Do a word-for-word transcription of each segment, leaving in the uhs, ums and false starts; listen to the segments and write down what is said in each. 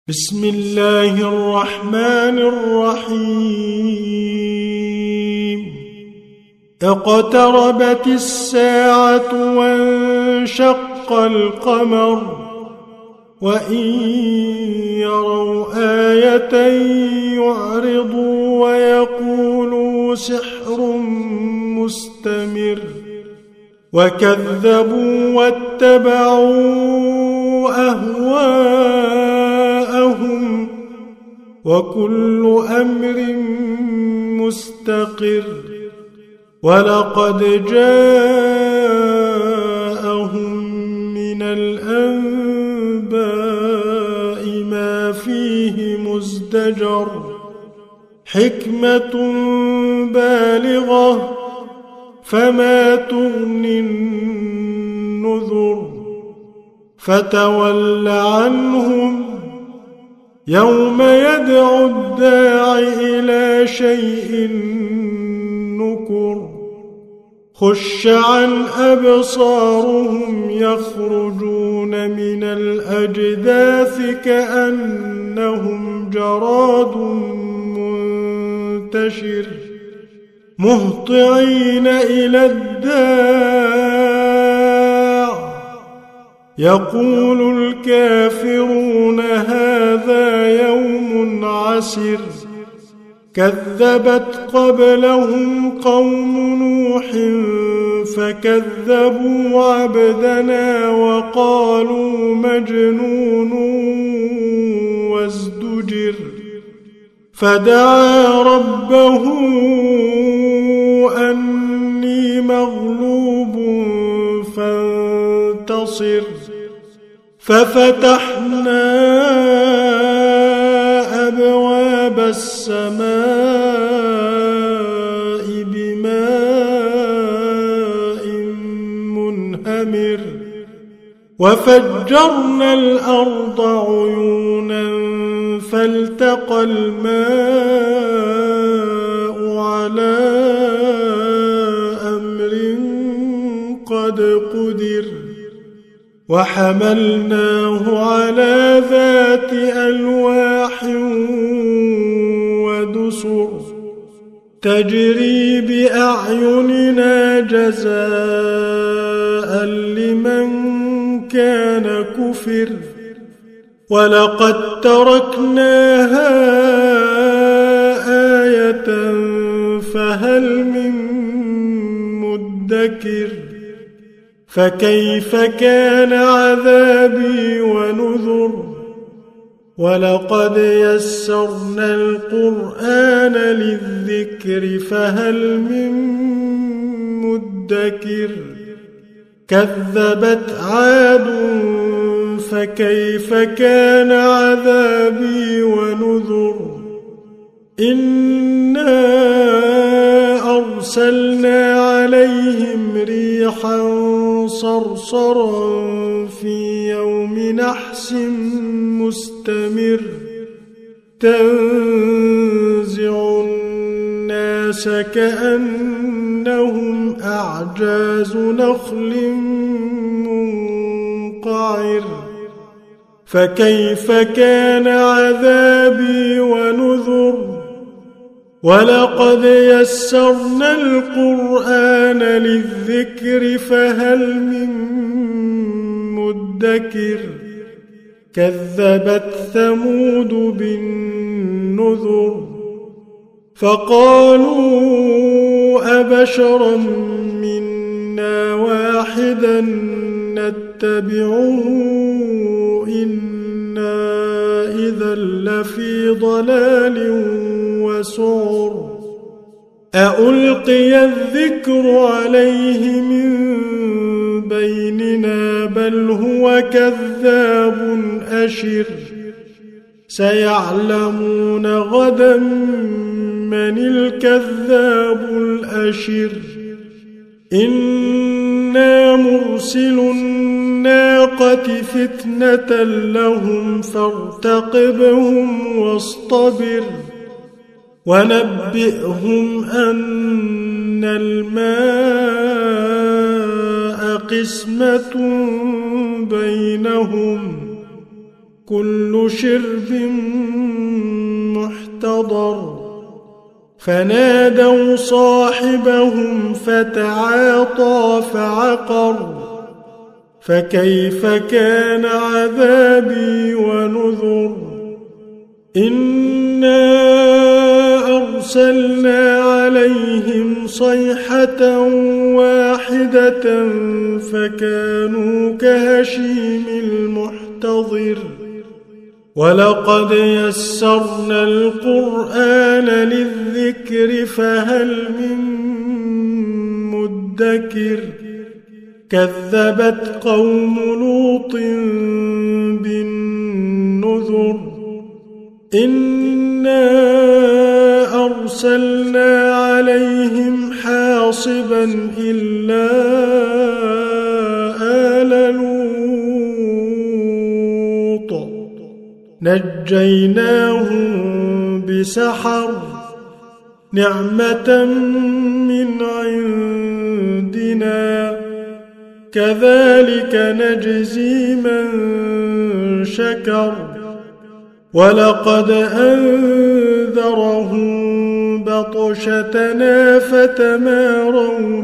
بسم الله الرحمن الرحيم اقتربت الساعة وانشق القمر وإن يروا آية يعرضوا ويقولوا سحر مستمر وكذبوا واتبعوا أهواءهم وكل أمر مستقر ولقد جاءهم من الأنباء ما فيه مزدجر حكمة بالغة فما تغني النذر فتول عنهم يوم يدعو الداع إلى شيء نكر خش عن أبصارهم يخرجون من الأجداث كأنهم جراد منتشر مهطعين إلى الداع يقول الكافرون هذا يوم عسر كذبت قبلهم قوم نوح فكذبوا عبدنا وقالوا مجنون وازدجر فدعا ربه أني مغلوب فانتصر ففتحنا أبواب السماء بماء منهمر وفجرنا الأرض عيونا فالتقى الماء على أمر قد قدر وحملناه على ذات ألواح ودسر تجري بأعيننا جزاء لمن كان كفر ولقد تركناها آية فهل من مدكر فكيف كان عذابي ونذر ولقد يسرنا القرآن للذكر فهل من مدكر كذبت عاد فكيف كان عذابي ونذر إنا أرسلنا عليهم ريحا صرصرا في يوم نحس مستمر تنزع الناس كأنهم أعجاز نخل منقعر فكيف كان عذابي ونذر ولقد يسرنا القرآن للذكر فهل من مدكر كذبت ثمود بالنذر فقالوا أبشرا منا واحدا نتبعه إنا إذا لفي ضلال وسعر أألقي الذكر عليه من بيننا بل هو كذاب أشر سيعلمون غدا من الكذاب الأشر إنا مرسل الناقة فتنة لهم فارتقبهم واصطبر ونبئهم أن الماء قسمة بينهم كل شرب محتضر فنادوا صاحبهم فتعاطى فعقر فكيف كان عذابي ونذر إنا أرسلنا عليهم صيحة واحدة فكانوا كهشيم المحتضر ولقد يسرنا القرآن للذكر فهل من مدكر كذبت قوم لوط بالنذر إنا أرسلنا عليهم حاصبا إلا آل لوط نجيناهم بسحر نعمة من عندنا كذلك نجزي من شكر ولقد أنذرهم بطشتنا فتماروا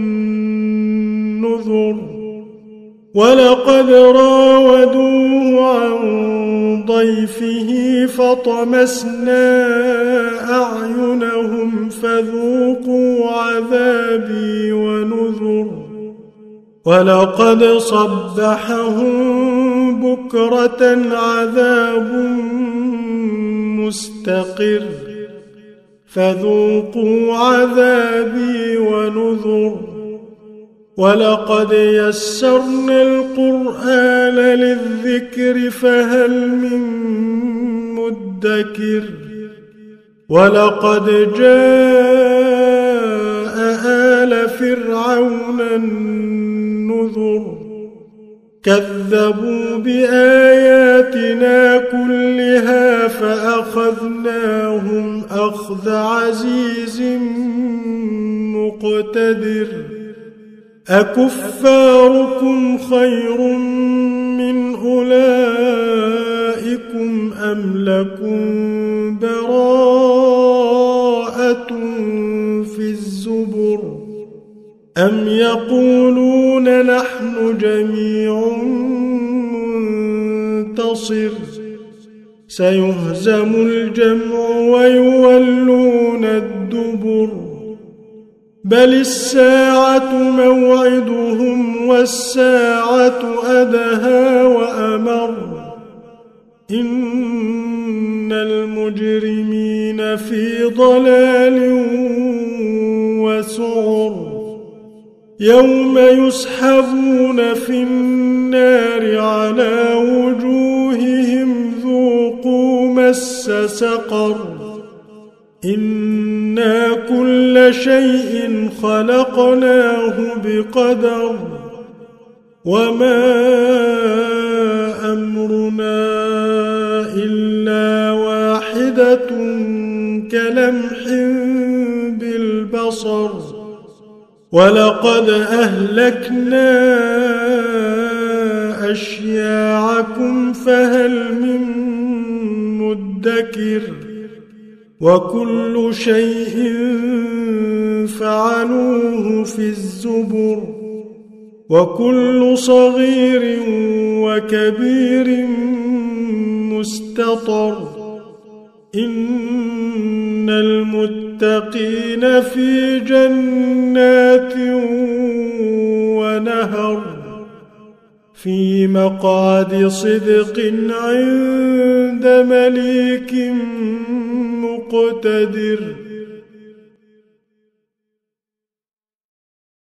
بالنذر ولقد راودوه عن ضيفه فطمسنا أعينهم فذوقوا عذابي ونذر ولقد صبحهم بكرة عذاب مستقر فذوقوا عذابي ونذر ولقد يسرنا القرآن للذكر فهل من مدكر ولقد جاء آل فرعون النذر كذبوا بآياتنا كلها فأخذناهم أخذ عزيز مقتدر أكفاركم خير من أولئكم أم لكم براءة في الزبر أم يقولون نحن جميع منتصر سيهزم الجمع ويولون الدبر بل الساعة موعدهم والساعة أدهى وأمر إن المجرمين في ضلال وسعر يوم يسحبون في النار على وجوههم ذوقوا مس سقر إنا كل شيء خلقناه بقدر وما أمرنا إلا واحدة كلمح بالبصر ولقد أهلكنا أشياعكم فهل من مدكر وكل شيء فعلوه في الزبر وكل صغير وكبير مستطر إن المتقين في جنات ونهر في مقعد صدق عند مليك مقتدر